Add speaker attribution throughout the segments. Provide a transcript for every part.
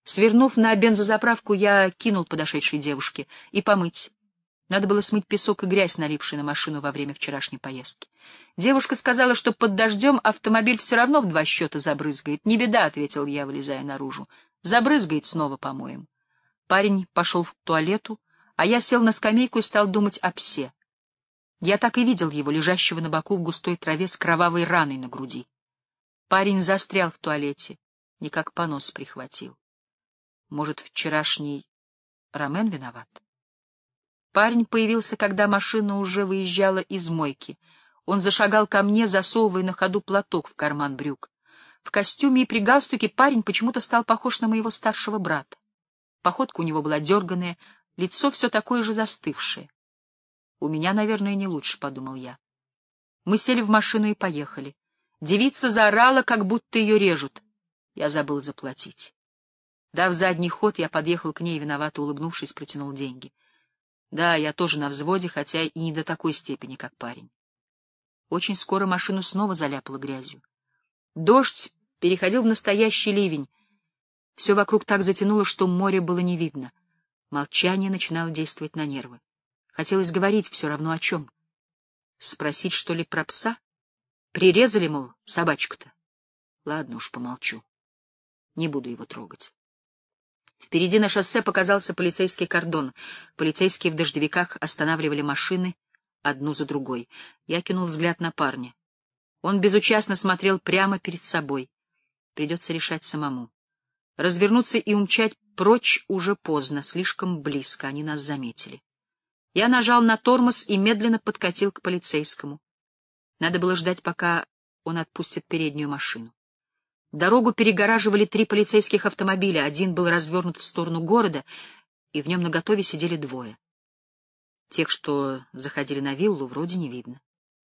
Speaker 1: Свернув на бензозаправку, я кинул подошедшей девушке: и помыть. Надо было смыть песок и грязь, налипшие на машину во время вчерашней поездки. Девушка сказала, что под дождем автомобиль все равно в 2 счета забрызгает. «Не беда», — ответил я, вылезая наружу. «Забрызгает, снова помоем». Парень пошел в туалету, а я сел на скамейку и стал думать о псе. Я так и видел его, лежащего на боку в густой траве с кровавой раной на груди. Парень застрял в туалете, никак понос прихватил. Может, вчерашний Ромен виноват? Парень появился, когда машина уже выезжала из мойки. Он зашагал ко мне, засовывая на ходу платок в карман брюк. В костюме и при галстуке парень почему-то стал похож на моего старшего брата. Походка у него была дерганая, лицо все такое же застывшее. «У меня, наверное, не лучше», — подумал я. Мы сели в машину и поехали. Девица заорала, как будто ее режут. Я забыл заплатить. Дав задний ход, я подъехал к ней, виновато улыбнувшись, протянул деньги. Да, я тоже на взводе, хотя и не до такой степени, как парень. Очень скоро машину снова заляпало грязью. Дождь переходил в настоящий ливень. Все вокруг так затянуло, что море было не видно. Молчание начинало действовать на нервы. Хотелось говорить, все равно о чем. Спросить, что ли, про пса? Прирезали, мол, собачку-то? Ладно уж, помолчу. Не буду его трогать. Впереди на шоссе показался полицейский кордон. Полицейские в дождевиках останавливали машины одну за другой. Я кинул взгляд на парня. Он безучастно смотрел прямо перед собой. Придется решать самому. Развернуться и умчать прочь уже поздно, слишком близко, они нас заметили. Я нажал на тормоз и медленно подкатил к полицейскому. Надо было ждать, пока он отпустит переднюю машину. Дорогу перегораживали 3 полицейских автомобиля, один был развернут в сторону города, и в нем наготове сидели 2. Тех, что заходили на виллу, вроде не видно.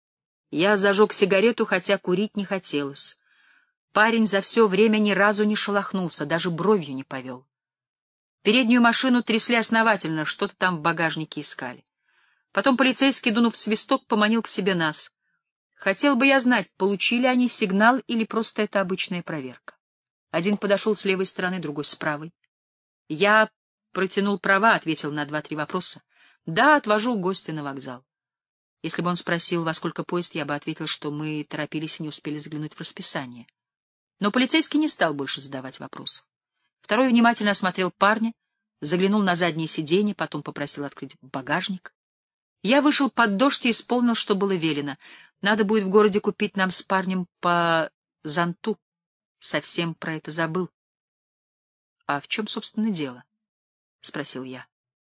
Speaker 1: Я зажег сигарету, хотя курить не хотелось. Парень за все время ни разу не шелохнулся, даже бровью не повел. Переднюю машину трясли основательно, что-то там в багажнике искали. Потом полицейский, дунув в свисток, поманил к себе нас. Хотел бы я знать, получили они сигнал или просто это обычная проверка. Один подошел с левой стороны, другой с правой. Я протянул права, ответил на 2-3 вопроса. Да, отвожу гостя на вокзал. Если бы он спросил, во сколько поезд, я бы ответил, что мы торопились и не успели заглянуть в расписание. Но полицейский не стал больше задавать вопросов. Второй внимательно осмотрел парня, заглянул на заднее сиденье, потом попросил открыть багажник. Я вышел под дождь и исполнил, что было велено. Надо будет в городе купить нам с парнем по зонту. Совсем про это забыл. — А в чем, собственно, дело? — спросил я.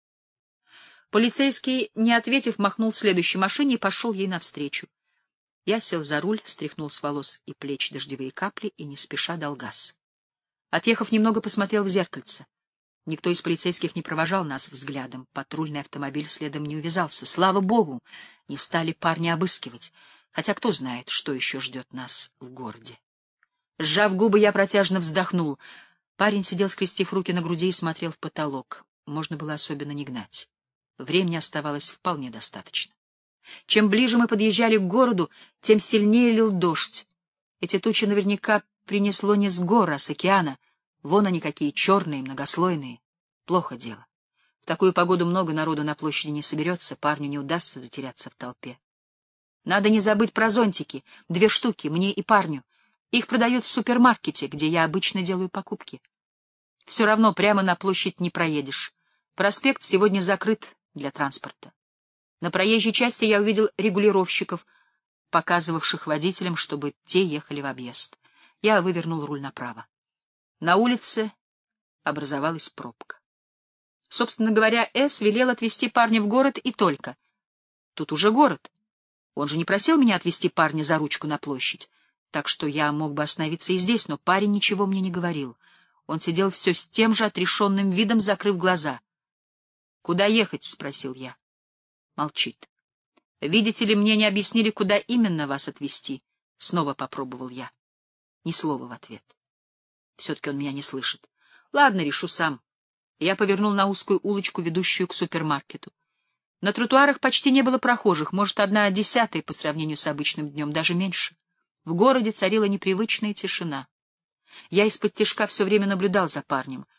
Speaker 1: Полицейский, не ответив, махнул следующей машине и пошел ей навстречу. Я сел за руль, стряхнул с волос и плеч дождевые капли и не спеша дал газ. Отъехав немного, посмотрел в зеркальце. Никто из полицейских не провожал нас взглядом. Патрульный автомобиль следом не увязался. Слава богу, не стали парня обыскивать. Хотя кто знает, что еще ждет нас в городе. Сжав губы, я протяжно вздохнул. Парень сидел, скрестив руки на груди, и смотрел в потолок. Можно было особенно не гнать. Времени оставалось вполне достаточно. Чем ближе мы подъезжали к городу, тем сильнее лил дождь. Эти тучи наверняка принесло не с гор, а с океана. Вон они какие, черные, многослойные. Плохо дело. В такую погоду много народу на площади не соберется, парню не удастся затеряться в толпе. Надо не забыть про зонтики. 2 штуки, мне и парню. Их продают в супермаркете, где я обычно делаю покупки. Все равно прямо на площадь не проедешь. Проспект сегодня закрыт для транспорта. На проезжей части я увидел регулировщиков, показывавших водителям, чтобы те ехали в объезд. Я вывернул руль направо. На улице образовалась пробка. Собственно говоря, С. велел отвезти парня в город и только. Тут уже город. Он же не просил меня отвезти парня за ручку на площадь, так что я мог бы остановиться и здесь, но парень ничего мне не говорил. Он сидел все с тем же отрешенным видом, закрыв глаза. — Куда ехать? — спросил я. Молчит. — Видите ли, мне не объяснили, куда именно вас отвезти. Снова попробовал я. Ни слова в ответ. Все-таки он меня не слышит. Ладно, решу сам. Я повернул на узкую улочку, ведущую к супермаркету. На тротуарах почти не было прохожих, может, 1/10 по сравнению с обычным днем, даже меньше. В городе царила непривычная тишина. Я из-под тишка все время наблюдал за парнем.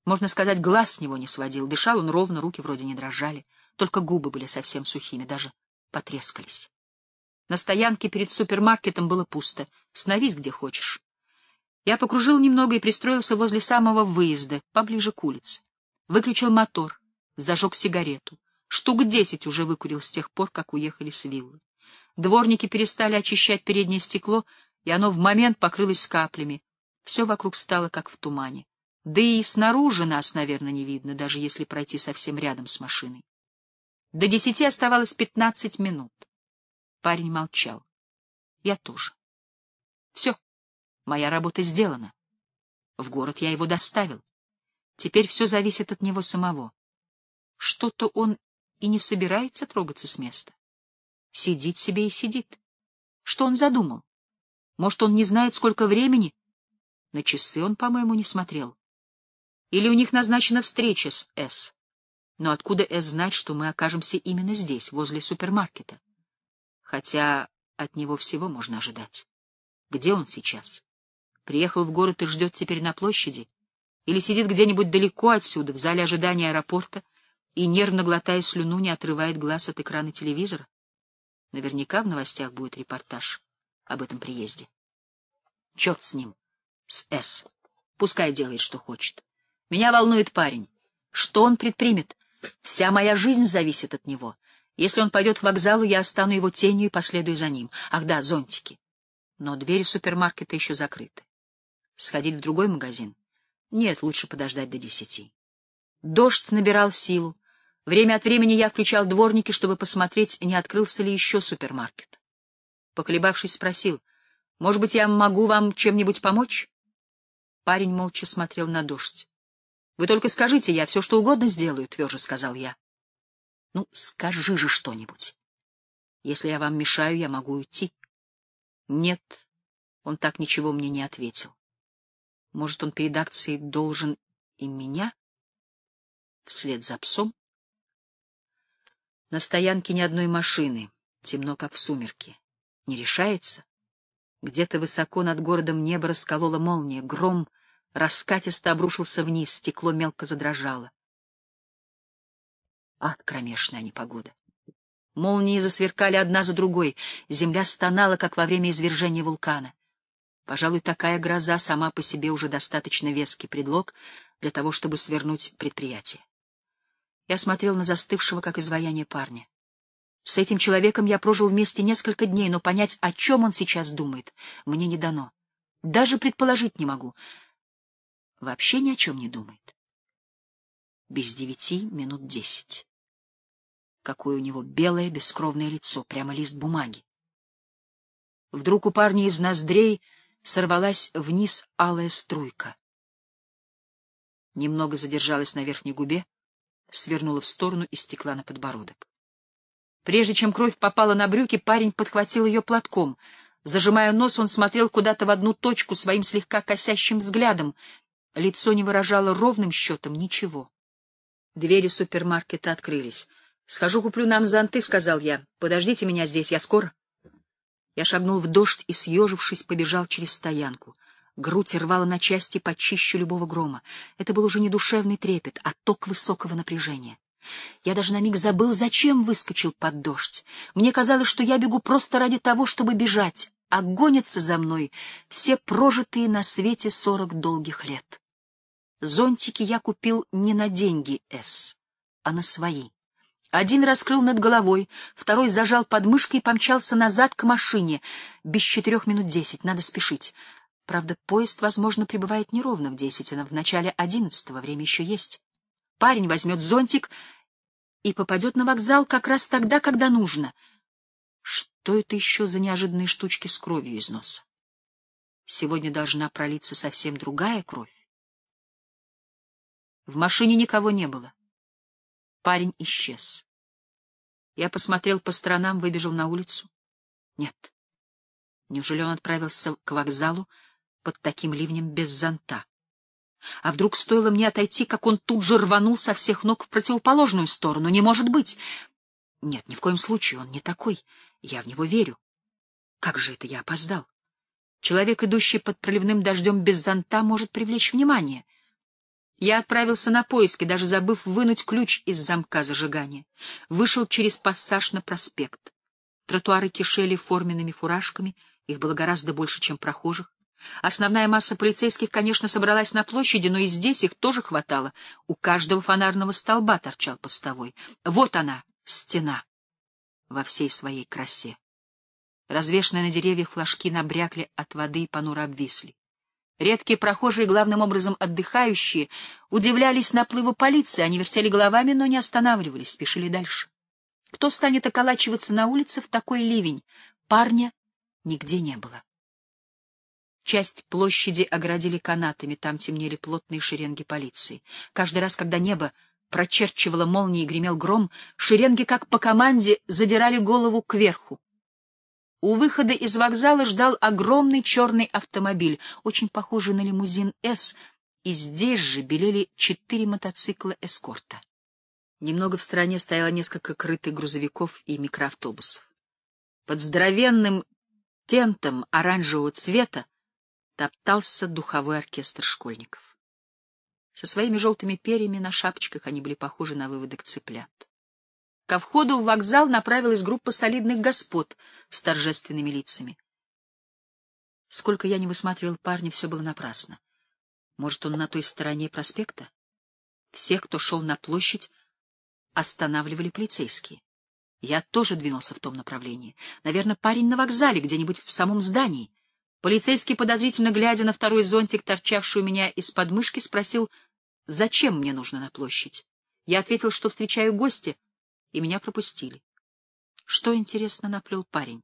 Speaker 1: Можно сказать, глаз с него не сводил. Дышал он ровно, руки вроде не дрожали. Только губы были совсем сухими, даже потрескались. На стоянке перед супермаркетом было пусто. Становись где хочешь. Я покружил немного и пристроился возле самого выезда, поближе к улице. Выключил мотор, зажег сигарету. Штук 10 уже выкурил с тех пор, как уехали с виллы. Дворники перестали очищать переднее стекло, и оно в момент покрылось каплями. Все вокруг стало как в тумане. Да и снаружи нас, наверное, не видно, даже если пройти совсем рядом с машиной. До 10 оставалось 15 минут. Парень молчал. Я тоже. Все, моя работа сделана. В город я его доставил. Теперь все зависит от него самого. Что-то он и не собирается трогаться с места. Сидит себе и сидит. Что он задумал? Может, он не знает, сколько времени? На часы он, по-моему, не смотрел. Или у них назначена встреча с С. Но откуда С знать, что мы окажемся именно здесь, возле супермаркета? Хотя от него всего можно ожидать. Где он сейчас? Приехал в город и ждет теперь на площади? Или сидит где-нибудь далеко отсюда, в зале ожидания аэропорта, и, нервно глотая слюну, не отрывает глаз от экрана телевизора? Наверняка в новостях будет репортаж об этом приезде. Черт с ним, с С. Пускай делает, что хочет. Меня волнует парень. Что он предпримет? Вся моя жизнь зависит от него. Если он пойдет к вокзалу, я стану его тенью и последую за ним. Ах да, зонтики. Но двери супермаркета еще закрыты. Сходить в другой магазин? Нет, лучше подождать до 10. Дождь набирал силу. Время от времени я включал дворники, чтобы посмотреть, не открылся ли еще супермаркет. Поколебавшись, спросил: «Может быть, я могу вам чем-нибудь помочь?» Парень молча смотрел на дождь. «Вы только скажите, я все что угодно сделаю», — тверже сказал я. «Ну, скажи же что-нибудь. Если я вам мешаю, я могу уйти». «Нет», — он так ничего мне не ответил. «Может, он перед акцией должен и меня? Вслед за псом?» На стоянке ни одной машины, темно, как в сумерки. Не решается? Где-то высоко над городом небо расколола молния, гром раскатисто обрушился вниз, стекло мелко задрожало. Ад кромешная непогода. Молнии засверкали одна за другой, земля стонала, как во время извержения вулкана. Пожалуй, такая гроза сама по себе уже достаточно веский предлог для того, чтобы свернуть предприятие. Я смотрел на застывшего, как изваяние, парня. С этим человеком я прожил вместе несколько дней, но понять, о чем он сейчас думает, мне не дано. Даже предположить не могу. Вообще ни о чем не думает. Без 9 минут 10. Какое у него белое бескровное лицо, прямо лист бумаги. Вдруг у парня из ноздрей сорвалась вниз алая струйка. Немного задержалась на верхней губе, свернула в сторону и стекла на подбородок. Прежде чем кровь попала на брюки, парень подхватил ее платком. Зажимая нос, он смотрел куда-то в одну точку своим слегка косящим взглядом. Лицо не выражало ровным счетом ничего. Двери супермаркета открылись. «Схожу, куплю нам зонты», — сказал я. «Подождите меня здесь, я скоро». Я шагнул в дождь и, съежившись, побежал через стоянку. Грудь рвала на части почище любого грома. Это был уже не душевный трепет, а ток высокого напряжения. Я даже на миг забыл, зачем выскочил под дождь. Мне казалось, что я бегу просто ради того, чтобы бежать, а гонятся за мной все прожитые на свете 40 долгих лет. Зонтики я купил не на деньги С, а на свои. Один раскрыл над головой, второй зажал под мышкой и помчался назад к машине. Без 4 минут 10, надо спешить. Правда, поезд, возможно, прибывает не ровно в 10, а в начале 11, время еще есть. Парень возьмет зонтик и попадет на вокзал как раз тогда, когда нужно. Что это еще за неожиданные штучки с кровью из носа? Сегодня должна пролиться совсем другая кровь. В машине никого не было. Парень исчез. Я посмотрел по сторонам, выбежал на улицу. Нет. Неужели он отправился к вокзалу под таким ливнем без зонта? А вдруг стоило мне отойти, как он тут же рванул со всех ног в противоположную сторону? Не может быть! Нет, ни в коем случае, он не такой. Я в него верю. Как же это я опоздал? Человек, идущий под проливным дождем без зонта, может привлечь внимание. Я отправился на поиски, даже забыв вынуть ключ из замка зажигания. Вышел через пассаж на проспект. Тротуары кишели форменными фуражками, их было гораздо больше, чем прохожих. Основная масса полицейских, конечно, собралась на площади, но и здесь их тоже хватало. У каждого фонарного столба торчал постовой. Вот она, стена, во всей своей красе. Развешанные на деревьях флажки набрякли от воды и понуро обвисли. Редкие прохожие, главным образом отдыхающие, удивлялись наплыву полиции, они вертели головами, но не останавливались, спешили дальше. Кто станет околачиваться на улице в такой ливень? Парня нигде не было. Часть площади оградили канатами, там темнели плотные шеренги полиции. Каждый раз, когда небо прочерчивало молнии и гремел гром, шеренги, как по команде, задирали голову кверху. У выхода из вокзала ждал огромный черный автомобиль, очень похожий на лимузин «С», и здесь же белели 4 мотоцикла эскорта. Немного в стороне стояло несколько крытых грузовиков и микроавтобусов. Под здоровенным тентом оранжевого цвета топтался духовой оркестр школьников. Со своими желтыми перьями на шапочках они были похожи на выводок цыплят. Ко входу в вокзал направилась группа солидных господ с торжественными лицами. Сколько я не высматривал парня, все было напрасно. Может, он на той стороне проспекта? Всех, кто шел на площадь, останавливали полицейские. Я тоже двинулся в том направлении. Наверное, парень на вокзале, где-нибудь в самом здании. Полицейский, подозрительно глядя на второй зонтик, торчавший у меня из подмышки, спросил, зачем мне нужно на площадь. Я ответил, что встречаю гостя, и меня пропустили. Что, интересно, наплел парень?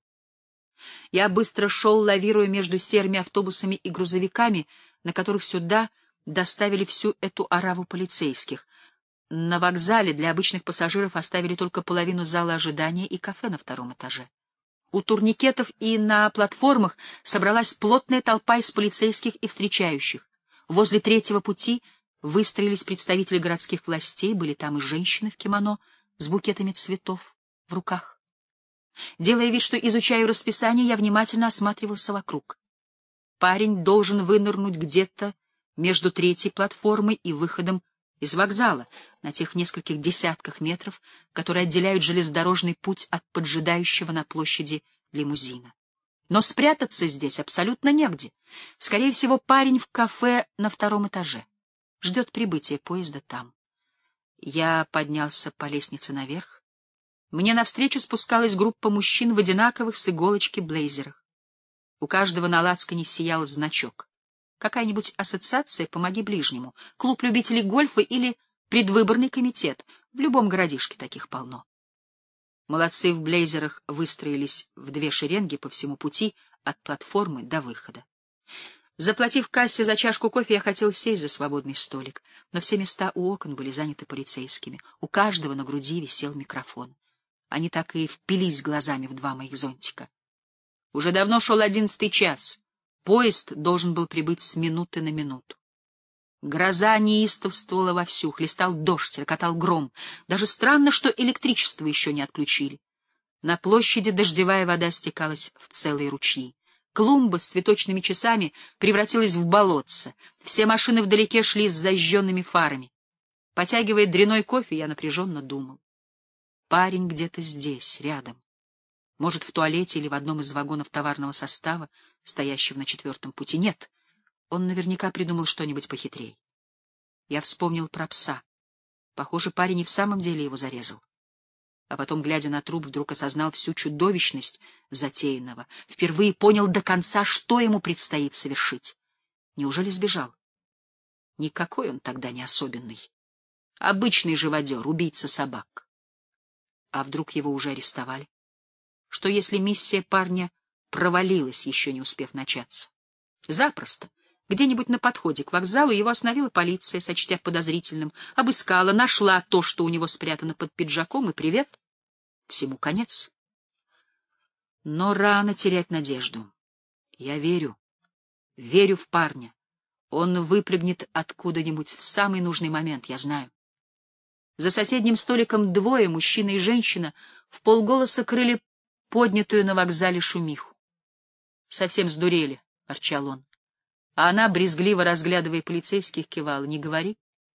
Speaker 1: Я быстро шел, лавируя между серыми автобусами и грузовиками, на которых сюда доставили всю эту ораву полицейских. На вокзале для обычных пассажиров оставили только половину зала ожидания и кафе на втором этаже. У турникетов и на платформах собралась плотная толпа из полицейских и встречающих. Возле третьего пути выстроились представители городских властей, были там и женщины в кимоно с букетами цветов в руках. Делая вид, что изучаю расписание, я внимательно осматривался вокруг. Парень должен вынырнуть где-то между третьей платформой и выходом из вокзала, на тех нескольких десятках метров, которые отделяют железнодорожный путь от поджидающего на площади лимузина. Но спрятаться здесь абсолютно негде. Скорее всего, парень в кафе на втором этаже. Ждет прибытия поезда там. Я поднялся по лестнице наверх. Мне навстречу спускалась группа мужчин в одинаковых с иголочки блейзерах. У каждого на лацкане сиял значок. Какая-нибудь ассоциация «Помоги ближнему», клуб любителей гольфа или предвыборный комитет. В любом городишке таких полно. Молодцы в блейзерах выстроились в 2 шеренги по всему пути от платформы до выхода. Заплатив кассе за чашку кофе, я хотел сесть за свободный столик, но все места у окон были заняты полицейскими. У каждого на груди висел микрофон. Они так и впились глазами в 2 моих зонтика. Уже давно шел 11-й час. Поезд должен был прибыть с минуты на минуту. Гроза неистовствовала вовсю, хлестал дождь, рокотал гром. Даже странно, что электричество еще не отключили. На площади дождевая вода стекалась в целые ручьи. Клумба с цветочными часами превратилась в болотце. Все машины вдалеке шли с зажженными фарами. Потягивая дрянной кофе, я напряженно думал. Парень где-то здесь, рядом. Может, в туалете или в одном из вагонов товарного состава, стоящего на 4-м пути. Нет, он наверняка придумал что-нибудь похитрее. Я вспомнил про пса. Похоже, парень и в самом деле его зарезал. А потом, глядя на труп, вдруг осознал всю чудовищность затеянного. Впервые понял до конца, что ему предстоит совершить. Неужели сбежал? Никакой он тогда не особенный. Обычный живодер, убийца собак. А вдруг его уже арестовали? Что если миссия парня провалилась, еще не успев начаться? Запросто. Где-нибудь на подходе к вокзалу его остановила полиция, сочтя подозрительным, обыскала, нашла то, что у него спрятано под пиджаком, и привет. Всему конец. Но рано терять надежду. Я верю в парня. Он выпрыгнет откуда-нибудь в самый нужный момент, я знаю. За соседним столиком 2, мужчина и женщина, вполголоса крыли поднятую на вокзале шумиху. «Совсем сдурели», — ворчал он. А она, брезгливо разглядывая полицейских, кивала. «Не говори.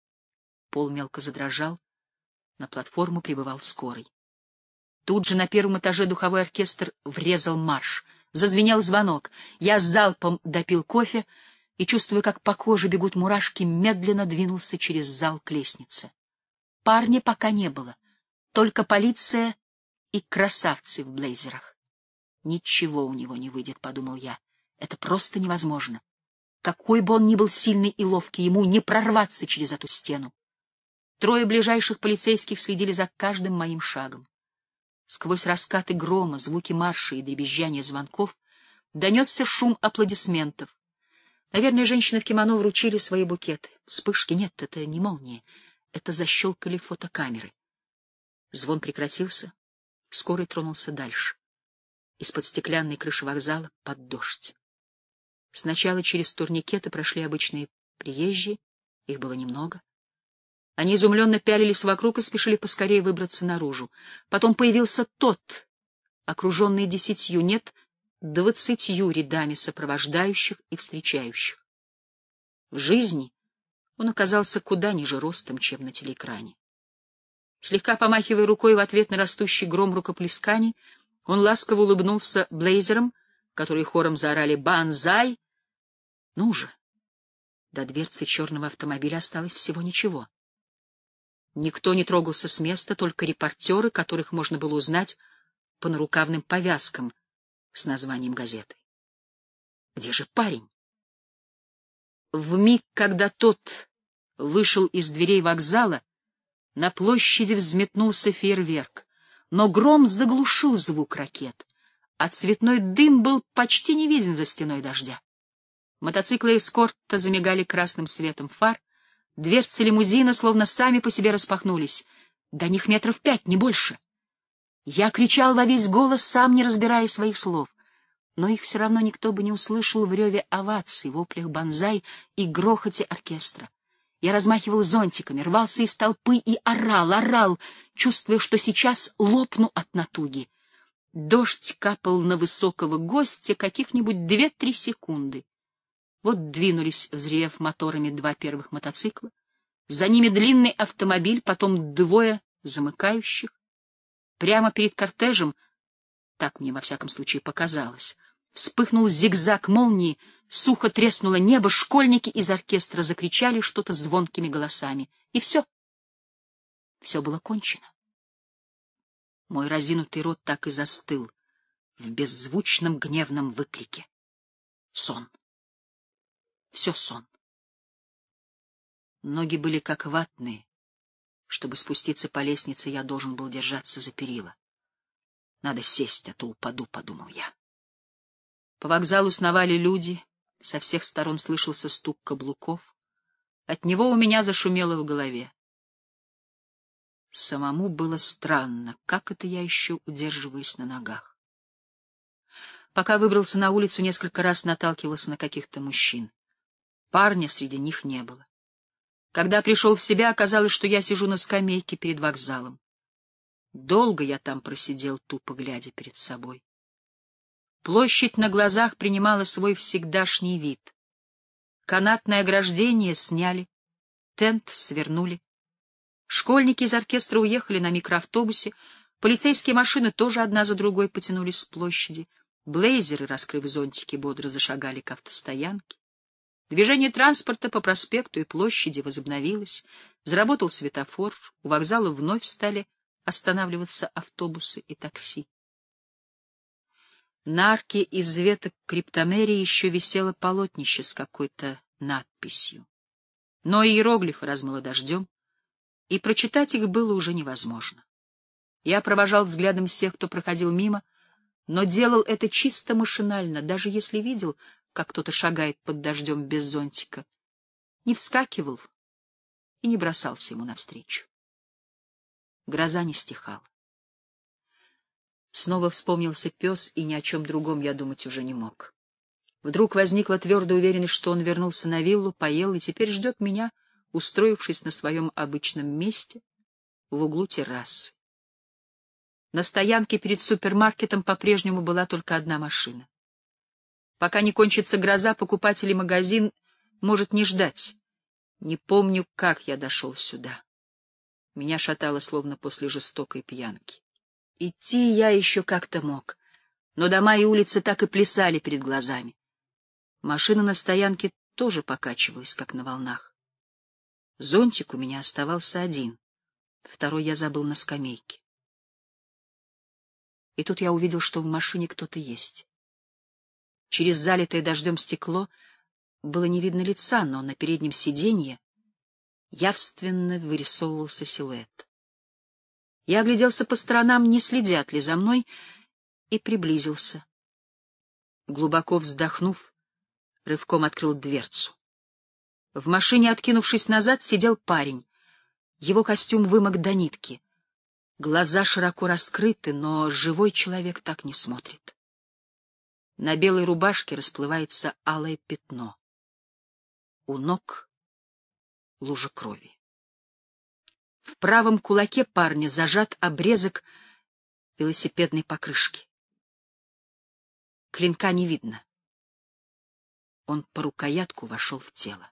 Speaker 1: Пол мелко задрожал, на платформу прибывал скорый. Тут же на первом этаже духовой оркестр врезал марш. Зазвенел звонок. Я с залпом допил кофе и, чувствуя, как по коже бегут мурашки, медленно двинулся через зал к лестнице. Парня пока не было, только полиция и красавцы в блейзерах. «Ничего у него не выйдет», — подумал я. «Это просто невозможно. Какой бы он ни был сильный и ловкий, ему не прорваться через эту стену». Трое ближайших полицейских следили за каждым моим шагом. Сквозь раскаты грома, звуки марша и дребезжание звонков донесся шум аплодисментов. Наверное, женщины в кимоно вручили свои букеты. Вспышки нет, это не молнии. Это защелкали фотокамеры. Звон прекратился. Скорый тронулся дальше. Из-под стеклянной крыши вокзала под дождь. Сначала через турникеты прошли обычные приезжие. Их было немного. Они изумленно пялились вокруг и спешили поскорее выбраться наружу. Потом появился тот, окруженный 10, нет, 20 рядами сопровождающих и встречающих. В жизни он оказался куда ниже ростом, чем на телеэкране. Слегка помахивая рукой в ответ на растущий гром рукоплесканий, он ласково улыбнулся блейзерам, которые хором заорали «Банзай!». Ну же, до дверцы черного автомобиля осталось всего ничего. Никто не трогался с места, только репортеры, которых можно было узнать по нарукавным повязкам с названием газеты. Где же парень? В миг, когда тот вышел из дверей вокзала, на площади взметнулся фейерверк, но гром заглушил звук ракет, а цветной дым был почти не виден за стеной дождя. Мотоциклы эскорта замигали красным светом фар, дверцы лимузина словно сами по себе распахнулись. До них 5 метров, не больше. Я кричал во весь голос, сам не разбирая своих слов. Но их все равно никто бы не услышал в реве оваций, воплях банзай и грохоте оркестра. Я размахивал зонтиками, рвался из толпы и орал, чувствуя, что сейчас лопну от натуги. Дождь капал на высокого гостя каких-нибудь 2-3 секунды. Вот двинулись, взревев моторами, 2 первых мотоцикла. За ними длинный автомобиль, потом 2 замыкающих. Прямо перед кортежем, так мне во всяком случае показалось, вспыхнул зигзаг молнии, сухо треснуло небо, школьники из оркестра закричали что-то звонкими голосами. И все. Все было кончено. Мой разинутый рот так и застыл в беззвучном гневном выкрике. Сон. Все сон. Ноги были как ватные. Чтобы спуститься по лестнице, я должен был держаться за перила. Надо сесть, а то упаду, — подумал я. По вокзалу сновали люди, со всех сторон слышался стук каблуков. От него у меня зашумело в голове. Самому было странно, как это я еще удерживаюсь на ногах. Пока выбрался на улицу, несколько раз наталкивался на каких-то мужчин. Парня среди них не было. Когда пришел в себя, оказалось, что я сижу на скамейке перед вокзалом. Долго я там просидел, тупо глядя перед собой. Площадь на глазах принимала свой всегдашний вид. Канатное ограждение сняли, тент свернули. Школьники из оркестра уехали на микроавтобусе, полицейские машины тоже одна за другой потянулись с площади. Блейзеры, раскрыв зонтики, бодро зашагали к автостоянке. Движение транспорта по проспекту и площади возобновилось, заработал светофор, у вокзала вновь стали останавливаться автобусы и такси. На арке из веток криптомерии еще висело полотнище с какой-то надписью. Но иероглифы размыло дождем, и прочитать их было уже невозможно. Я провожал взглядом всех, кто проходил мимо, но делал это чисто машинально, даже если видел, как кто-то шагает под дождем без зонтика, не вскакивал и не бросался ему навстречу. Гроза не стихала. Снова вспомнился пес, и ни о чем другом я думать уже не мог. Вдруг возникла твердая уверенность, что он вернулся на виллу, поел и теперь ждет меня, устроившись на своем обычном месте в углу террасы. На стоянке перед супермаркетом по-прежнему была только одна машина. Пока не кончится гроза, покупателей магазин может не ждать. Не помню, как я дошел сюда. Меня шатало, словно после жестокой пьянки. Идти я еще как-то мог, но дома и улицы так и плясали перед глазами. Машина на стоянке тоже покачивалась, как на волнах. Зонтик у меня оставался один, второй я забыл на скамейке. И тут я увидел, что в машине кто-то есть. Через залитое дождем стекло было не видно лица, но на переднем сиденье явственно вырисовывался силуэт. Я огляделся по сторонам, не следят ли за мной, и приблизился. Глубоко вздохнув, рывком открыл дверцу. В машине, откинувшись назад, сидел парень. Его костюм вымок до нитки. Глаза широко раскрыты, но живой человек так не смотрит. На белой рубашке расплывается алое пятно. У ног лужа крови. В правом кулаке парня зажат обрезок велосипедной покрышки. Клинка не видно. Он по рукоятку вошел в тело.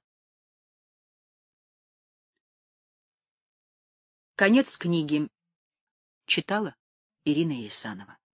Speaker 1: Конец книги. Читала Ирина Ересанова.